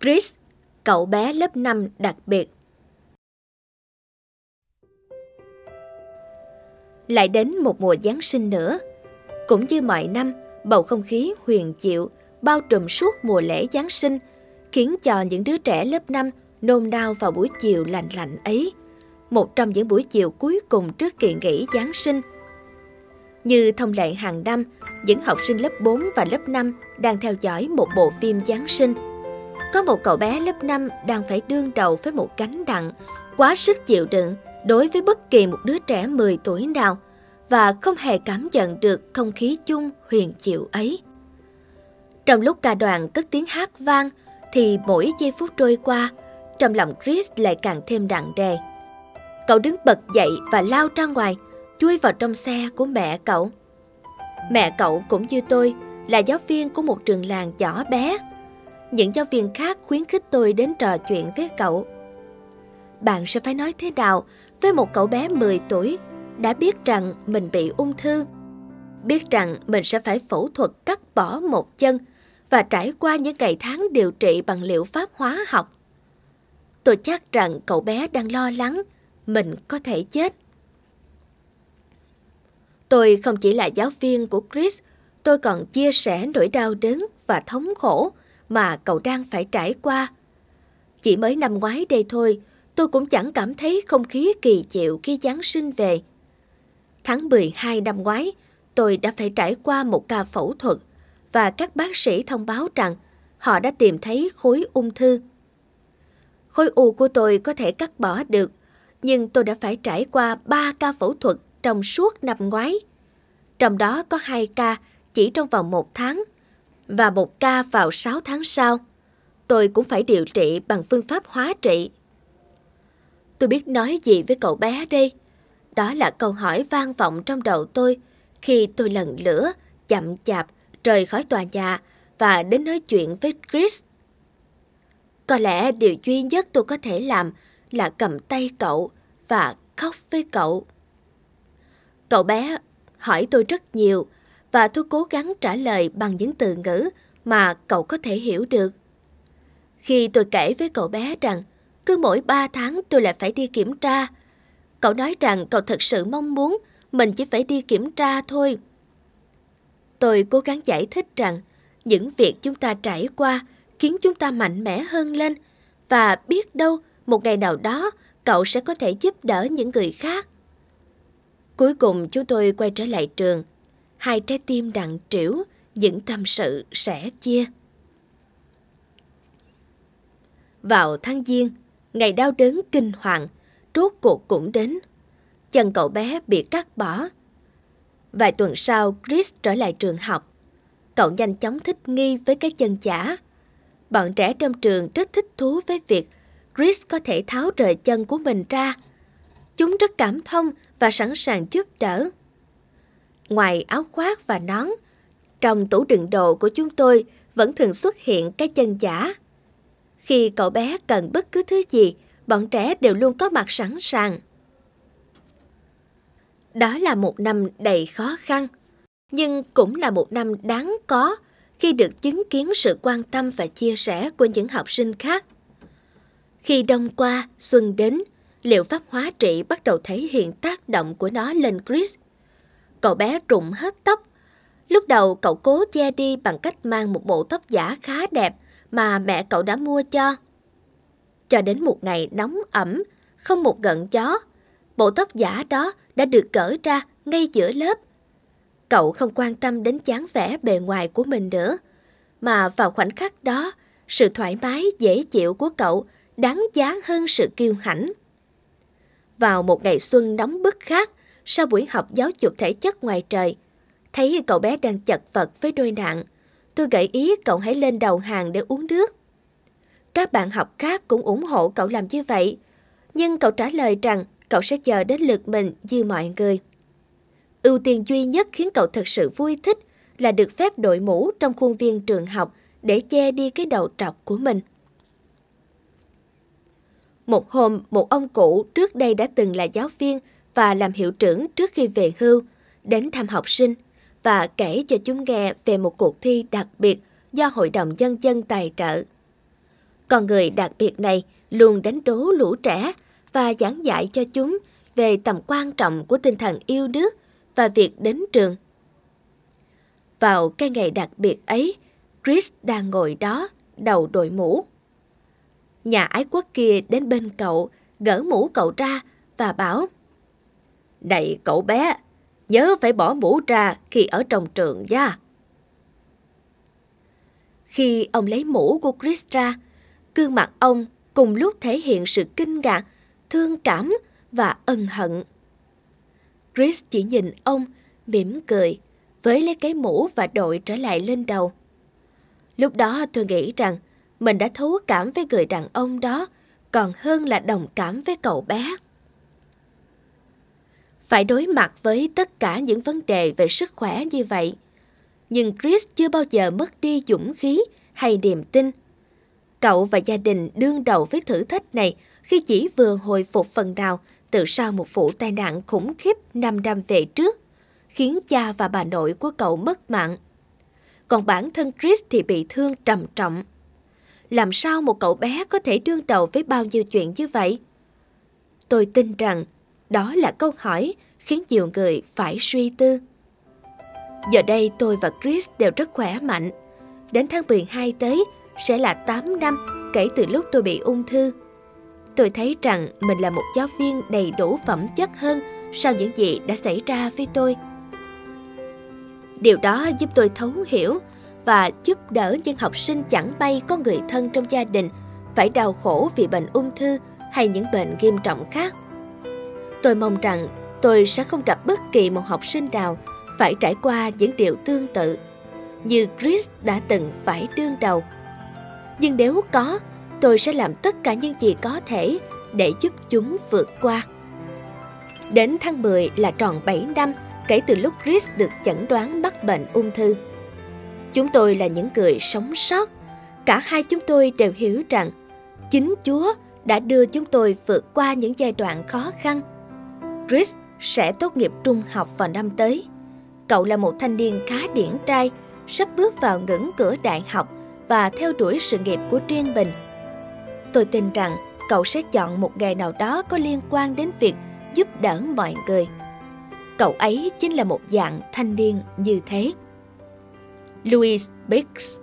Chris, cậu bé lớp 5 đặc biệt. Lại đến một mùa Giáng sinh nữa. Cũng như mọi năm, bầu không khí huyền diệu bao trùm suốt mùa lễ Giáng sinh, khiến cho những đứa trẻ lớp 5 nôn nao vào buổi chiều lạnh lạnh ấy, một trong những buổi chiều cuối cùng trước kỳ nghỉ Giáng sinh. Như thông lệ hàng năm, những học sinh lớp 4 và lớp 5 đang theo dõi một bộ phim Giáng sinh. Có một cậu bé lớp 5 đang phải đương đầu với một gánh nặng quá sức chịu đựng đối với bất kỳ một đứa trẻ 10 tuổi nào, và không hề cảm nhận được không khí chung huyền diệu ấy. Trong lúc cả đoàn cất tiếng hát vang, thì mỗi giây phút trôi qua, trong lòng Chris lại càng thêm nặng nề. Cậu đứng bật dậy và lao ra ngoài, chui vào trong xe của mẹ cậu. Mẹ cậu cũng như tôi là giáo viên của một trường làng nhỏ bé. Những giáo viên khác khuyến khích tôi đến trò chuyện với cậu. Bạn sẽ phải nói thế nào với một cậu bé 10 tuổi đã biết rằng mình bị ung thư, biết rằng mình sẽ phải phẫu thuật cắt bỏ một chân và trải qua những ngày tháng điều trị bằng liệu pháp hóa học? Tôi chắc rằng cậu bé đang lo lắng mình có thể chết. Tôi không chỉ là giáo viên của Chris, tôi còn chia sẻ nỗi đau đớn và thống khổ mà cậu đang phải trải qua. Chỉ mới năm ngoái đây thôi, tôi cũng chẳng cảm thấy không khí kỳ diệu khi Giáng sinh về. Tháng 12 năm ngoái, tôi đã phải trải qua một ca phẫu thuật và các bác sĩ thông báo rằng họ đã tìm thấy khối ung thư. Khối u của tôi có thể cắt bỏ được, nhưng tôi đã phải trải qua 3 ca phẫu thuật trong suốt năm ngoái. Trong đó có 2 ca chỉ trong vòng 1 tháng và 1 ca vào 6 tháng sau. Tôi cũng phải điều trị bằng phương pháp hóa trị. Tôi biết nói gì với cậu bé đây? Đó là câu hỏi vang vọng trong đầu tôi khi tôi lần lữa, chậm chạp rời khỏi tòa nhà và đến nói chuyện với Chris. Có lẽ điều duy nhất tôi có thể làm là cầm tay cậu và khóc với cậu. Cậu bé hỏi tôi rất nhiều và tôi cố gắng trả lời bằng những từ ngữ mà cậu có thể hiểu được. Khi tôi kể với cậu bé rằng cứ mỗi 3 tháng tôi lại phải đi kiểm tra, cậu nói rằng cậu thật sự mong muốn mình chỉ phải đi kiểm tra thôi. Tôi cố gắng giải thích rằng những việc chúng ta trải qua khiến chúng ta mạnh mẽ hơn lên, và biết đâu một ngày nào đó cậu sẽ có thể giúp đỡ những người khác. Cuối cùng chúng tôi quay trở lại trường, 2 trái tim nặng trĩu, những tâm sự sẻ chia. Vào tháng Giêng, ngày đau đớn kinh hoàng rốt cuộc cũng đến. Chân cậu bé bị cắt bỏ. Vài tuần sau, Chris trở lại trường học. Cậu nhanh chóng thích nghi với cái chân giả. Bọn trẻ trong trường rất thích thú với việc Chris có thể tháo rời chân của mình ra. Chúng rất cảm thông và sẵn sàng giúp đỡ. Ngoài áo khoác và nón, trong tủ đựng đồ của chúng tôi vẫn thường xuất hiện cái chân giả. Khi cậu bé cần bất cứ thứ gì, bọn trẻ đều luôn có mặt sẵn sàng. Đó là một năm đầy khó khăn, nhưng cũng là một năm đáng có khi được chứng kiến sự quan tâm và chia sẻ của những học sinh khác. Khi đông qua, xuân đến, liệu pháp hóa trị bắt đầu thể hiện tác động của nó lên Chris. Cậu bé rụng hết tóc. Lúc đầu cậu cố che đi bằng cách mang một bộ tóc giả khá đẹp mà mẹ cậu đã mua cho. Cho đến một ngày nóng ẩm, không một gợn gió, bộ tóc giả đó đã được cởi ra ngay giữa lớp. Cậu không quan tâm đến dáng vẻ bề ngoài của mình nữa, mà vào khoảnh khắc đó, sự thoải mái dễ chịu của cậu đáng giá hơn sự kiêu hãnh. Vào một ngày xuân nóng bức khác, sau buổi học giáo dục thể chất ngoài trời, thấy cậu bé đang chật vật với đôi nạn, tôi gợi ý cậu hãy lên đầu hàng để uống nước. Các bạn học khác cũng ủng hộ cậu làm như vậy, nhưng cậu trả lời rằng cậu sẽ chờ đến lượt mình như mọi người. Ưu tiên duy nhất khiến cậu thực sự vui thích là được phép đội mũ trong khuôn viên trường học để che đi cái đầu trọc của mình. Một hôm, một ông cụ trước đây đã từng là giáo viên và làm hiệu trưởng trước khi về hưu, đến thăm học sinh và kể cho chúng nghe về một cuộc thi đặc biệt do Hội đồng Nhân dân tài trợ. Con người đặc biệt này luôn đánh đố lũ trẻ và giảng dạy cho chúng về tầm quan trọng của tinh thần yêu nước và việc đến trường. Vào cái ngày đặc biệt ấy, Chris đang ngồi đó, đầu đội mũ. Nhà ái quốc kia đến bên cậu, gỡ mũ cậu ra và bảo: "Này cậu bé, nhớ phải bỏ mũ ra khi ở trong trường nha." Khi ông lấy mũ của Chris ra, gương mặt ông cùng lúc thể hiện sự kinh ngạc, thương cảm và ân hận. Chris chỉ nhìn ông, mỉm cười, với lấy cái mũ và đội trở lại lên đầu. Lúc đó tôi nghĩ rằng mình đã thấu cảm với người đàn ông đó, còn hơn là đồng cảm với cậu bé. Phải đối mặt với tất cả những vấn đề về sức khỏe như vậy, nhưng Chris chưa bao giờ mất đi dũng khí hay niềm tin. Cậu và gia đình đương đầu với thử thách này khi chỉ vừa hồi phục phần nào từ sau một vụ tai nạn khủng khiếp 5 năm về trước, khiến cha và bà nội của cậu mất mạng. Còn bản thân Chris thì bị thương trầm trọng. Làm sao một cậu bé có thể đương đầu với bao nhiêu chuyện như vậy? Tôi tin rằng đó là câu hỏi khiến nhiều người phải suy tư. Giờ đây tôi và Chris đều rất khỏe mạnh. Đến tháng 12 tới sẽ là 8 năm kể từ lúc tôi bị ung thư. Tôi thấy rằng mình là một giáo viên đầy đủ phẩm chất hơn sau những gì đã xảy ra với tôi. Điều đó giúp tôi thấu hiểu và giúp đỡ những học sinh chẳng may có người thân trong gia đình phải đau khổ vì bệnh ung thư hay những bệnh nghiêm trọng khác. Tôi mong rằng tôi sẽ không gặp bất kỳ một học sinh nào phải trải qua những điều tương tự như Chris đã từng phải đương đầu. Nhưng nếu có, tôi sẽ làm tất cả những gì có thể để giúp chúng vượt qua. Đến tháng 10 là tròn 7 năm kể từ lúc Chris được chẩn đoán mắc bệnh ung thư. Chúng tôi là những người sống sót. Cả hai chúng tôi đều hiểu rằng chính Chúa đã đưa chúng tôi vượt qua những giai đoạn khó khăn. Chris sẽ tốt nghiệp trung học vào năm tới. Cậu là một thanh niên khá điển trai, sắp bước vào ngưỡng cửa đại học và theo đuổi sự nghiệp của riêng mình. Tôi tin rằng cậu sẽ chọn một nghề nào đó có liên quan đến việc giúp đỡ mọi người. Cậu ấy chính là một dạng thanh niên như thế. Louis Biggs.